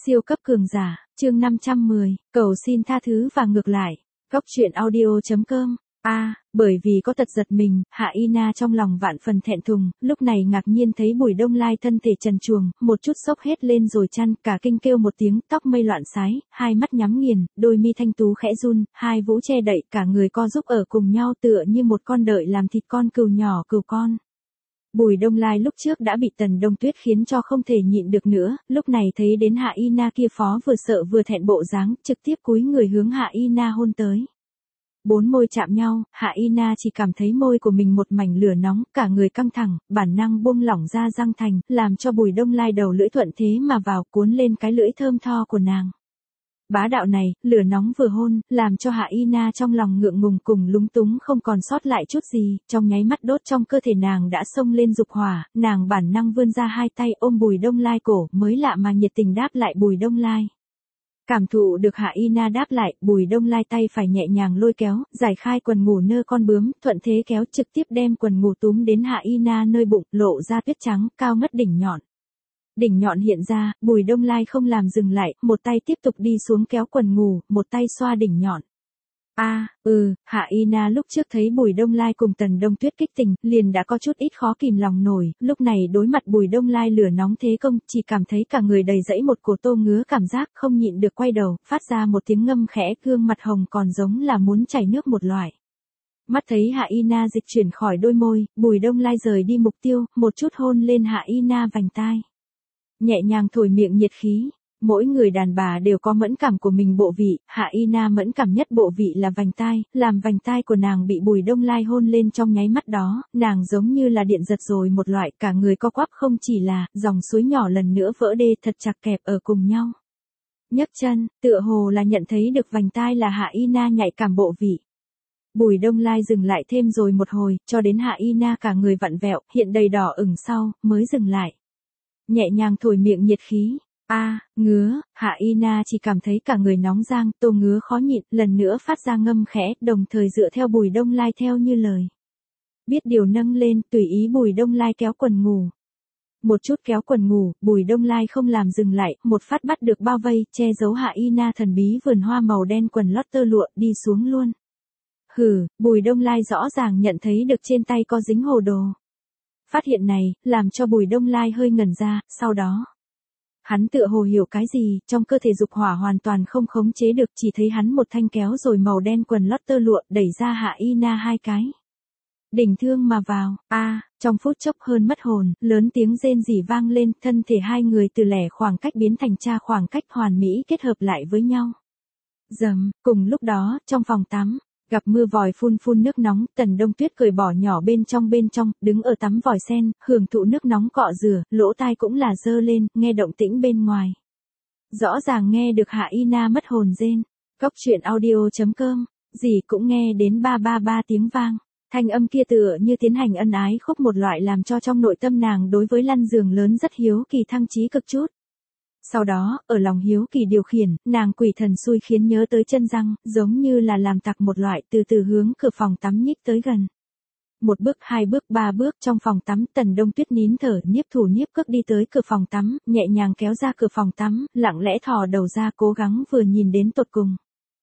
Siêu cấp cường giả, chương 510, cầu xin tha thứ và ngược lại. Góc truyện audio.com. Bởi vì có tật giật mình, Hạ Y Na trong lòng vạn phần thẹn thùng, lúc này ngạc nhiên thấy Bùi Đông Lai thân thể trần truồng, một chút sốc hết lên rồi chăn, cả kinh kêu một tiếng, tóc mây loạn xái, hai mắt nhắm nghiền, đôi mi thanh tú khẽ run, hai vú che đậy, cả người co giúp ở cùng nhau tựa như một con đợi làm thịt con cừu nhỏ cừu con. Bùi Đông Lai lúc trước đã bị Tần Đông Tuyết khiến cho không thể nhịn được nữa, lúc này thấy đến Hạ Y Na kia phó vừa sợ vừa thẹn bộ dáng, trực tiếp cúi người hướng Hạ Y Na hôn tới. Bốn môi chạm nhau, Hạ Y Na chỉ cảm thấy môi của mình một mảnh lửa nóng, cả người căng thẳng, bản năng buông lỏng ra răng thành, làm cho Bùi Đông Lai đầu lưỡi thuận thế mà vào cuốn lên cái lưỡi thơm tho của nàng. Bá đạo này, lửa nóng vừa hôn, làm cho Hạ Y Na trong lòng ngượng ngùng cùng lúng túng không còn sót lại chút gì, trong nháy mắt đốt trong cơ thể nàng đã xông lên dục hỏa, nàng bản năng vươn ra hai tay ôm Bùi Đông Lai cổ, mới lạ mà nhiệt tình đáp lại Bùi Đông Lai. Cảm thụ được Hạ Y Na đáp lại, Bùi Đông Lai tay phải nhẹ nhàng lôi kéo, giải khai quần ngủ nơ con bướm, thuận thế kéo trực tiếp đem quần ngủ túm đến Hạ Y Na nơi bụng, lộ ra tuyết trắng, cao ngất đỉnh nhọn. Đỉnh nhọn hiện ra, Bùi Đông Lai không làm dừng lại, một tay tiếp tục đi xuống kéo quần ngủ, một tay xoa đỉnh nhọn. Hạ Y Na lúc trước thấy Bùi Đông Lai cùng Tần Đông Tuyết kích tình, liền đã có chút ít khó kìm lòng nổi, lúc này đối mặt Bùi Đông Lai lửa nóng thế công, chỉ cảm thấy cả người đầy dẫy một cổ tô ngứa cảm giác, không nhịn được quay đầu, phát ra một tiếng ngâm khẽ, gương mặt hồng còn giống là muốn chảy nước một loại. Mắt thấy Hạ Y Na dịch chuyển khỏi đôi môi, Bùi Đông Lai rời đi mục tiêu, một chút hôn lên Hạ Y Na vành tai. Nhẹ nhàng thổi miệng nhiệt khí. Mỗi người đàn bà đều có mẫn cảm của mình bộ vị, Hạ Y Na mẫn cảm nhất bộ vị là vành tai, làm vành tai của nàng bị Bùi Đông Lai hôn lên trong nháy mắt đó, nàng giống như là điện giật rồi một loại, cả người co quắp không chỉ là, dòng suối nhỏ lần nữa vỡ đê thật chặt kẹp ở cùng nhau. Nhấc chân, tựa hồ là nhận thấy được vành tai là Hạ Y Na nhạy cảm bộ vị. Bùi Đông Lai dừng lại thêm rồi một hồi, cho đến Hạ Y Na cả người vặn vẹo, hiện đầy đỏ ửng sau, mới dừng lại. Nhẹ nhàng thổi miệng nhiệt khí. Ngứa, Hạ Y Na chỉ cảm thấy cả người nóng rang, tô ngứa khó nhịn, lần nữa phát ra ngâm khẽ, đồng thời dựa theo Bùi Đông Lai theo như lời. Biết điều nâng lên, tùy ý Bùi Đông Lai kéo quần ngủ. Một chút kéo quần ngủ, Bùi Đông Lai không làm dừng lại, một phát bắt được bao vây, che giấu Hạ Y Na thần bí vườn hoa màu đen quần lót tơ lụa, đi xuống luôn. Bùi Đông Lai rõ ràng nhận thấy được trên tay có dính hồ đồ. Phát hiện này, làm cho Bùi Đông Lai hơi ngẩn ra, sau đó. Hắn tựa hồ hiểu cái gì, trong cơ thể dục hỏa hoàn toàn không khống chế được, chỉ thấy hắn một thanh kéo rồi màu đen quần lót tơ lụa, đẩy ra Hạ Y Na hai cái. Đỉnh thương mà vào, trong phút chốc hơn mất hồn, lớn tiếng rên rỉ vang lên, thân thể hai người từ lẻ khoảng cách biến thành cha khoảng cách hoàn mỹ kết hợp lại với nhau. Cùng lúc đó, trong phòng tắm. Gặp mưa vòi phun nước nóng, Tần Đông Tuyết cởi bỏ nhỏ bên trong, đứng ở tắm vòi sen, hưởng thụ nước nóng cọ rửa, lỗ tai cũng là dơ lên, nghe động tĩnh bên ngoài. Rõ ràng nghe được Hạ Y Na mất hồn rên. Góc truyện audio.com, gì cũng nghe đến ba tiếng vang. Thanh âm kia tựa như tiến hành ân ái khúc một loại làm cho trong nội tâm nàng đối với lăn giường lớn rất hiếu kỳ thăng chí cực chút. Sau đó, ở lòng hiếu kỳ điều khiển, nàng quỷ thần xui khiến nhớ tới chân răng, giống như là làm tặc một loại, từ từ hướng cửa phòng tắm nhích tới gần. Một bước, hai bước, ba bước trong phòng tắm, Tần Đông Tuyết nín thở, nhiếp thủ nhiếp cước đi tới cửa phòng tắm, nhẹ nhàng kéo ra cửa phòng tắm, lặng lẽ thò đầu ra cố gắng vừa nhìn đến tột cùng.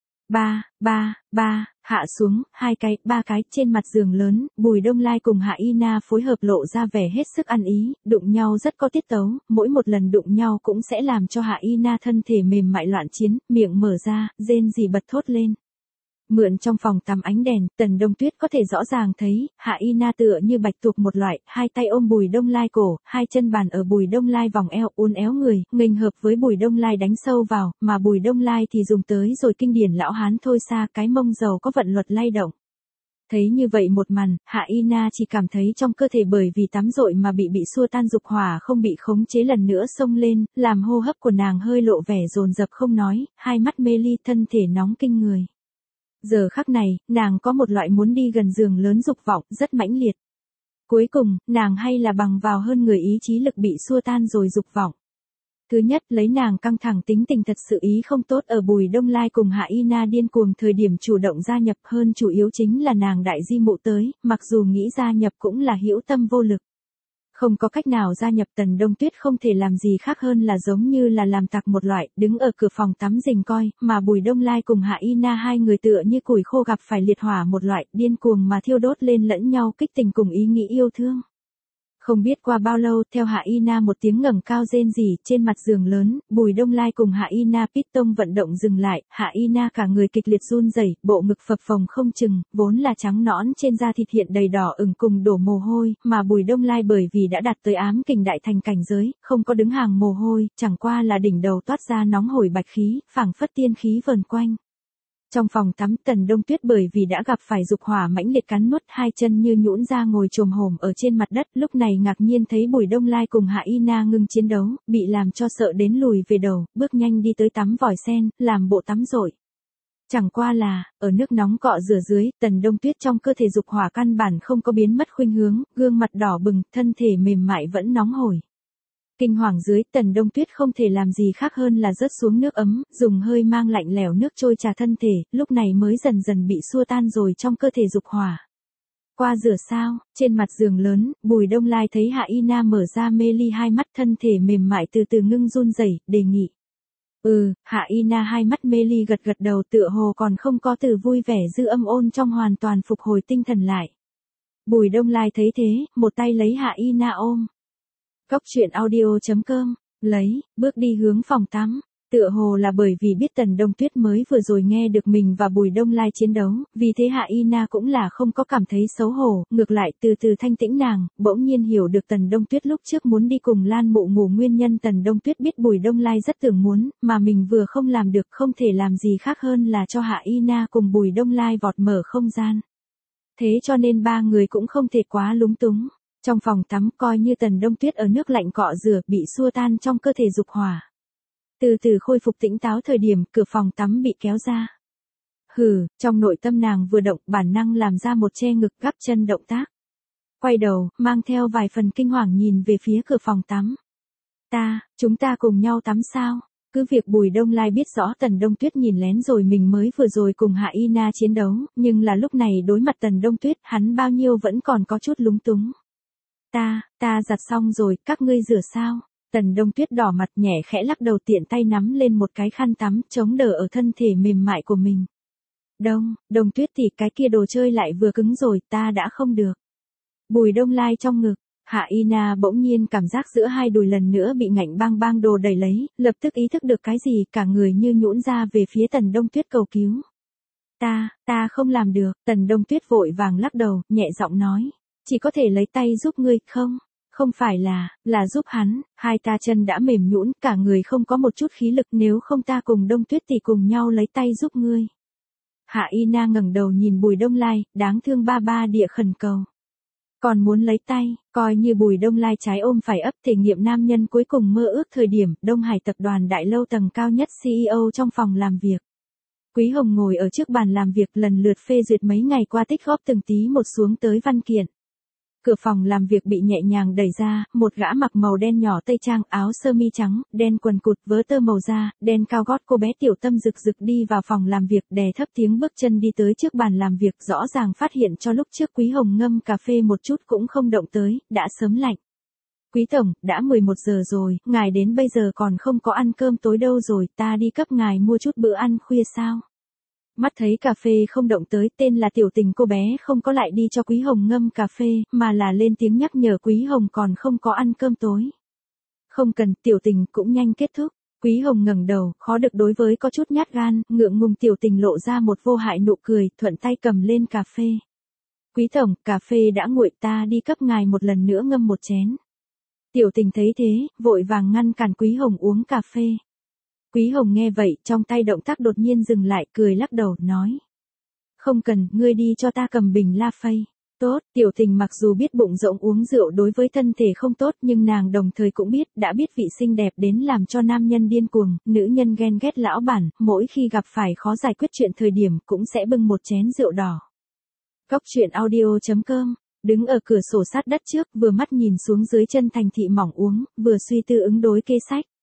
Hạ xuống, ba cái, trên mặt giường lớn, Bùi Đông Lai cùng Hạ Y Na phối hợp lộ ra vẻ hết sức ăn ý, đụng nhau rất có tiết tấu, mỗi một lần đụng nhau cũng sẽ làm cho Hạ Y Na thân thể mềm mại loạn chiến, miệng mở ra, rên rỉ bật thốt lên. Mượn trong phòng tắm ánh đèn, Tần Đông Tuyết có thể rõ ràng thấy, Hạ Y Na tựa như bạch tuộc một loại, hai tay ôm Bùi Đông Lai cổ, hai chân bàn ở Bùi Đông Lai vòng eo, uốn éo người, nghênh hợp với Bùi Đông Lai đánh sâu vào, mà Bùi Đông Lai thì dùng tới rồi kinh điển lão hán thôi xa, cái mông giàu có vận luật lay động. Thấy như vậy một màn, Hạ Y Na chỉ cảm thấy trong cơ thể bởi vì tắm dội mà bị xua tan dục hỏa không bị khống chế lần nữa xông lên, làm hô hấp của nàng hơi lộ vẻ dồn dập không nói, hai mắt mê ly, thân thể nóng kinh người. Giờ khắc này, nàng có một loại muốn đi gần giường lớn dục vọng, rất mãnh liệt. Cuối cùng, nàng hay là bằng vào hơn người ý chí lực bị xua tan rồi dục vọng. Thứ nhất, lấy nàng căng thẳng tính tình thật sự ý không tốt ở Bùi Đông Lai cùng Hạ Y Na điên cuồng thời điểm chủ động gia nhập hơn chủ yếu chính là nàng đại di mụ tới, mặc dù nghĩ gia nhập cũng là hữu tâm vô lực. Không có cách nào gia nhập Tần Đông Tuyết không thể làm gì khác hơn là giống như là làm tặc một loại, đứng ở cửa phòng tắm rình coi, mà Bùi Đông Lai cùng Hạ Y Na hai người tựa như củi khô gặp phải liệt hỏa một loại, điên cuồng mà thiêu đốt lên lẫn nhau kích tình cùng ý nghĩ yêu thương. Không biết qua bao lâu, theo Hạ Y Na một tiếng ngẩng cao rên rỉ, trên mặt giường lớn, Bùi Đông Lai cùng Hạ Y Na piston vận động dừng lại, Hạ Y Na cả người kịch liệt run rẩy, bộ ngực phập phồng không chừng, vốn là trắng nõn trên da thịt hiện đầy đỏ ửng cùng đổ mồ hôi, mà Bùi Đông Lai bởi vì đã đạt tới ám kình đại thành cảnh giới, không có đứng hàng mồ hôi, chẳng qua là đỉnh đầu toát ra nóng hổi bạch khí, phảng phất tiên khí vờn quanh. Trong phòng tắm Tần Đông Tuyết bởi vì đã gặp phải dục hỏa mãnh liệt cắn nuốt, hai chân như nhũn ra ngồi chồm hổm ở trên mặt đất, lúc này ngạc nhiên thấy Bùi Đông Lai cùng Hạ Y Na ngưng chiến đấu, bị làm cho sợ đến lùi về đầu, bước nhanh đi tới tắm vòi sen, làm bộ tắm rội. Chẳng qua là, ở nước nóng cọ rửa dưới, Tần Đông Tuyết trong cơ thể dục hỏa căn bản không có biến mất khuynh hướng, gương mặt đỏ bừng, thân thể mềm mại vẫn nóng hổi. Kinh hoàng dưới, Tần Đông Tuyết không thể làm gì khác hơn là rớt xuống nước ấm, dùng hơi mang lạnh lẽo nước trôi trà thân thể, lúc này mới dần dần bị xua tan rồi trong cơ thể dục hỏa. Qua rửa sao, trên mặt giường lớn, Bùi Đông Lai thấy Hạ Y Na mở ra mê ly hai mắt, thân thể mềm mại từ từ ngưng run rẩy, đề nghị. Hạ Y Na hai mắt mê ly gật gật đầu, tựa hồ còn không có từ vui vẻ dư âm ôn trong hoàn toàn phục hồi tinh thần lại. Bùi Đông Lai thấy thế, một tay lấy Hạ Y Na ôm. Cóc truyện audio.com, bước đi hướng phòng tắm, tựa hồ là bởi vì biết Tần Đông Tuyết mới vừa rồi nghe được mình và Bùi Đông Lai chiến đấu, vì thế Hạ Y Na cũng là không có cảm thấy xấu hổ, ngược lại từ từ thanh tĩnh nàng, bỗng nhiên hiểu được Tần Đông Tuyết lúc trước muốn đi cùng Lan Mụ ngủ nguyên nhân. Tần Đông Tuyết biết Bùi Đông Lai rất tưởng muốn, mà mình vừa không làm được, không thể làm gì khác hơn là cho Hạ Y Na cùng Bùi Đông Lai vọt mở không gian. Thế cho nên ba người cũng không thể quá lúng túng. Trong phòng tắm coi như Tần Đông Tuyết ở nước lạnh cọ rửa, bị xua tan trong cơ thể dục hỏa. Từ từ khôi phục tỉnh táo thời điểm cửa phòng tắm bị kéo ra. Trong nội tâm nàng vừa động, bản năng làm ra một che ngực gắp chân động tác. Quay đầu, mang theo vài phần kinh hoàng nhìn về phía cửa phòng tắm. Chúng ta cùng nhau tắm sao? Cứ việc Bùi Đông Lai biết rõ Tần Đông Tuyết nhìn lén rồi mình mới vừa rồi cùng Hạ Y Na chiến đấu, nhưng là lúc này đối mặt Tần Đông Tuyết, hắn bao nhiêu vẫn còn có chút lúng túng. Ta giặt xong rồi, các ngươi rửa sao? Tần Đông Tuyết đỏ mặt nhẹ khẽ lắc đầu, tiện tay nắm lên một cái khăn tắm, chống đỡ ở thân thể mềm mại của mình. Đông Tuyết thì cái kia đồ chơi lại vừa cứng rồi, ta đã không được. Bùi Đông Lai trong ngực, Hạ Y Na bỗng nhiên cảm giác giữa hai đùi lần nữa bị ngạnh bang bang đồ đẩy lấy, lập tức ý thức được cái gì, cả người như nhũn ra về phía Tần Đông Tuyết cầu cứu. Ta không làm được, Tần Đông Tuyết vội vàng lắc đầu, nhẹ giọng nói. Chỉ có thể lấy tay giúp ngươi, không phải là giúp hắn, hai ta chân đã mềm nhũn, cả người không có một chút khí lực, nếu không ta cùng Đông Tuyết thì cùng nhau lấy tay giúp ngươi. Hạ Y Na ngẩng đầu nhìn Bùi Đông Lai, đáng thương ba ba địa khẩn cầu. Còn muốn lấy tay, coi như Bùi Đông Lai trái ôm phải ấp, thể nghiệm nam nhân cuối cùng mơ ước thời điểm, Đông Hải tập đoàn đại lâu tầng cao nhất CEO trong phòng làm việc. Quý Hồng ngồi ở trước bàn làm việc lần lượt phê duyệt mấy ngày qua tích góp từng tí một xuống tới văn kiện. Cửa phòng làm việc bị nhẹ nhàng đẩy ra, một gã mặc màu đen nhỏ tây trang, áo sơ mi trắng, đen quần cụt, vớ tơ màu da, đen cao gót, cô bé tiểu Tâm rực rực đi vào phòng làm việc, đè thấp tiếng bước chân đi tới trước bàn làm việc, rõ ràng phát hiện cho lúc trước Quý Hồng ngâm cà phê một chút cũng không động tới, đã sớm lạnh. Quý tổng, đã 11 giờ rồi, ngài đến bây giờ còn không có ăn cơm tối đâu rồi, ta đi cấp ngài mua chút bữa ăn khuya sao? Mắt thấy cà phê không động tới, tên là Tiểu Tình cô bé không có lại đi cho Quý Hồng ngâm cà phê, mà là lên tiếng nhắc nhở Quý Hồng còn không có ăn cơm tối. Không cần, Tiểu Tình cũng nhanh kết thúc. Quý Hồng ngẩng đầu, khó được đối với có chút nhát gan, ngượng ngùng Tiểu Tình lộ ra một vô hại nụ cười, thuận tay cầm lên cà phê. Quý tổng, cà phê đã nguội, ta đi cấp ngài một lần nữa ngâm một chén. Tiểu Tình thấy thế, vội vàng ngăn cản Quý Hồng uống cà phê. Quý Hồng nghe vậy, trong tay động tác đột nhiên dừng lại, cười lắc đầu, nói. Không cần, ngươi đi cho ta cầm bình La Phây. Tốt, Tiểu Tình mặc dù biết bụng rỗng uống rượu đối với thân thể không tốt, nhưng nàng đồng thời cũng đã biết vị xinh đẹp đến làm cho nam nhân điên cuồng, nữ nhân ghen ghét lão bản, mỗi khi gặp phải khó giải quyết chuyện thời điểm cũng sẽ bưng một chén rượu đỏ. Cóc truyện audio.com, đứng ở cửa sổ sát đất trước, vừa mắt nhìn xuống dưới chân thành thị mỏng uống, vừa suy tư ứng đối kế sách.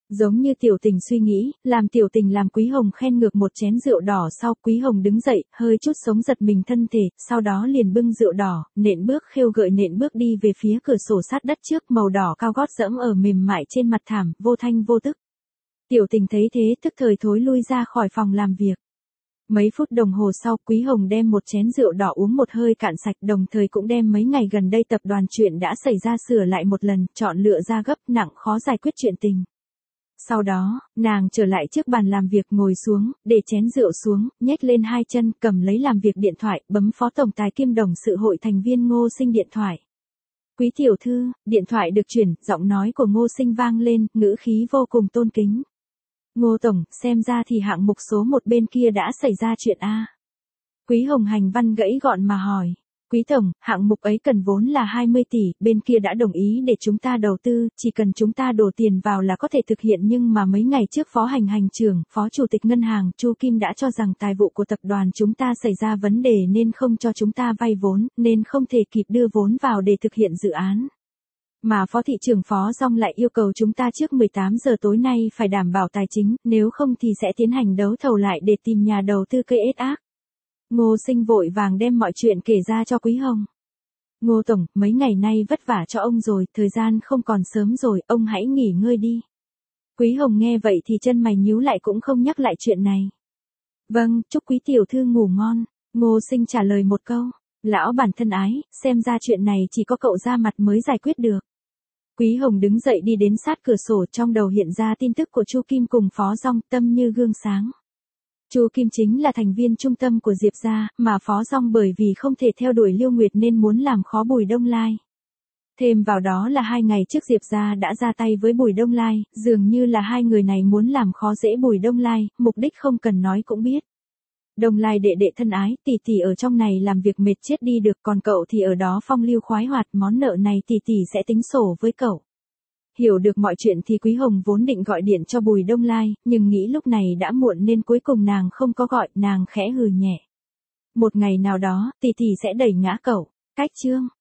Giống như Tiểu Tình suy nghĩ, làm Tiểu Tình làm Quý Hồng khen ngược một chén rượu đỏ sau, Quý Hồng đứng dậy, hơi chút sống giật mình thân thể, sau đó liền bưng rượu đỏ, nện bước khêu gợi nện bước đi về phía cửa sổ sát đất trước, màu đỏ cao gót dẫm ở mềm mại trên mặt thảm, vô thanh vô tức. Tiểu Tình thấy thế tức thời thối lui ra khỏi phòng làm việc. Mấy phút đồng hồ sau, Quý Hồng đem một chén rượu đỏ uống một hơi cạn sạch, đồng thời cũng đem mấy ngày gần đây tập đoàn chuyện đã xảy ra sửa lại một lần, chọn lựa ra gấp nặng khó giải quyết chuyện tình. Sau đó, nàng trở lại trước bàn làm việc ngồi xuống, để chén rượu xuống, nhếch lên hai chân, cầm lấy làm việc điện thoại, bấm phó tổng tài kiêm đồng sự hội thành viên Ngô Sinh điện thoại. Quý tiểu thư, điện thoại được chuyển, giọng nói của Ngô Sinh vang lên, ngữ khí vô cùng tôn kính. Ngô tổng, xem ra thì hạng mục số 1 bên kia đã xảy ra chuyện A. Quý Hồng hành văn gãy gọn mà hỏi. Quý tổng, hạng mục ấy cần vốn là 20 tỷ, bên kia đã đồng ý để chúng ta đầu tư, chỉ cần chúng ta đổ tiền vào là có thể thực hiện, nhưng mà mấy ngày trước phó hành trưởng, phó chủ tịch ngân hàng, Chu Kim đã cho rằng tài vụ của tập đoàn chúng ta xảy ra vấn đề nên không cho chúng ta vay vốn, nên không thể kịp đưa vốn vào để thực hiện dự án. Mà phó thị trưởng Phó Dong lại yêu cầu chúng ta trước 18 giờ tối nay phải đảm bảo tài chính, nếu không thì sẽ tiến hành đấu thầu lại để tìm nhà đầu tư cây ết ác. Ngô Sinh vội vàng đem mọi chuyện kể ra cho Quý Hồng. Ngô tổng, mấy ngày nay vất vả cho ông rồi, thời gian không còn sớm rồi, ông hãy nghỉ ngơi đi. Quý Hồng nghe vậy thì chân mày nhíu lại cũng không nhắc lại chuyện này. Vâng, chúc quý tiểu thư ngủ ngon. Ngô Sinh trả lời một câu. Lão bản thân ái, xem ra chuyện này chỉ có cậu ra mặt mới giải quyết được. Quý Hồng đứng dậy đi đến sát cửa sổ, trong đầu hiện ra tin tức của Chu Kim cùng Phó Dong, tâm như gương sáng. Chu Kim chính là thành viên trung tâm của Diệp gia, mà Phó Dong bởi vì không thể theo đuổi Liêu Nguyệt nên muốn làm khó Bùi Đông Lai. Thêm vào đó là 2 ngày trước Diệp gia đã ra tay với Bùi Đông Lai, dường như là hai người này muốn làm khó dễ Bùi Đông Lai, mục đích không cần nói cũng biết. Đông Lai đệ đệ thân ái, tỷ tỷ ở trong này làm việc mệt chết đi được, còn cậu thì ở đó phong lưu khoái hoạt, món nợ này tỷ tỷ sẽ tính sổ với cậu. Hiểu được mọi chuyện thì Quý Hồng vốn định gọi điện cho Bùi Đông Lai, nhưng nghĩ lúc này đã muộn nên cuối cùng nàng không có gọi, nàng khẽ hừ nhẹ. Một ngày nào đó, tỷ tỷ sẽ đẩy ngã cậu. Cách chương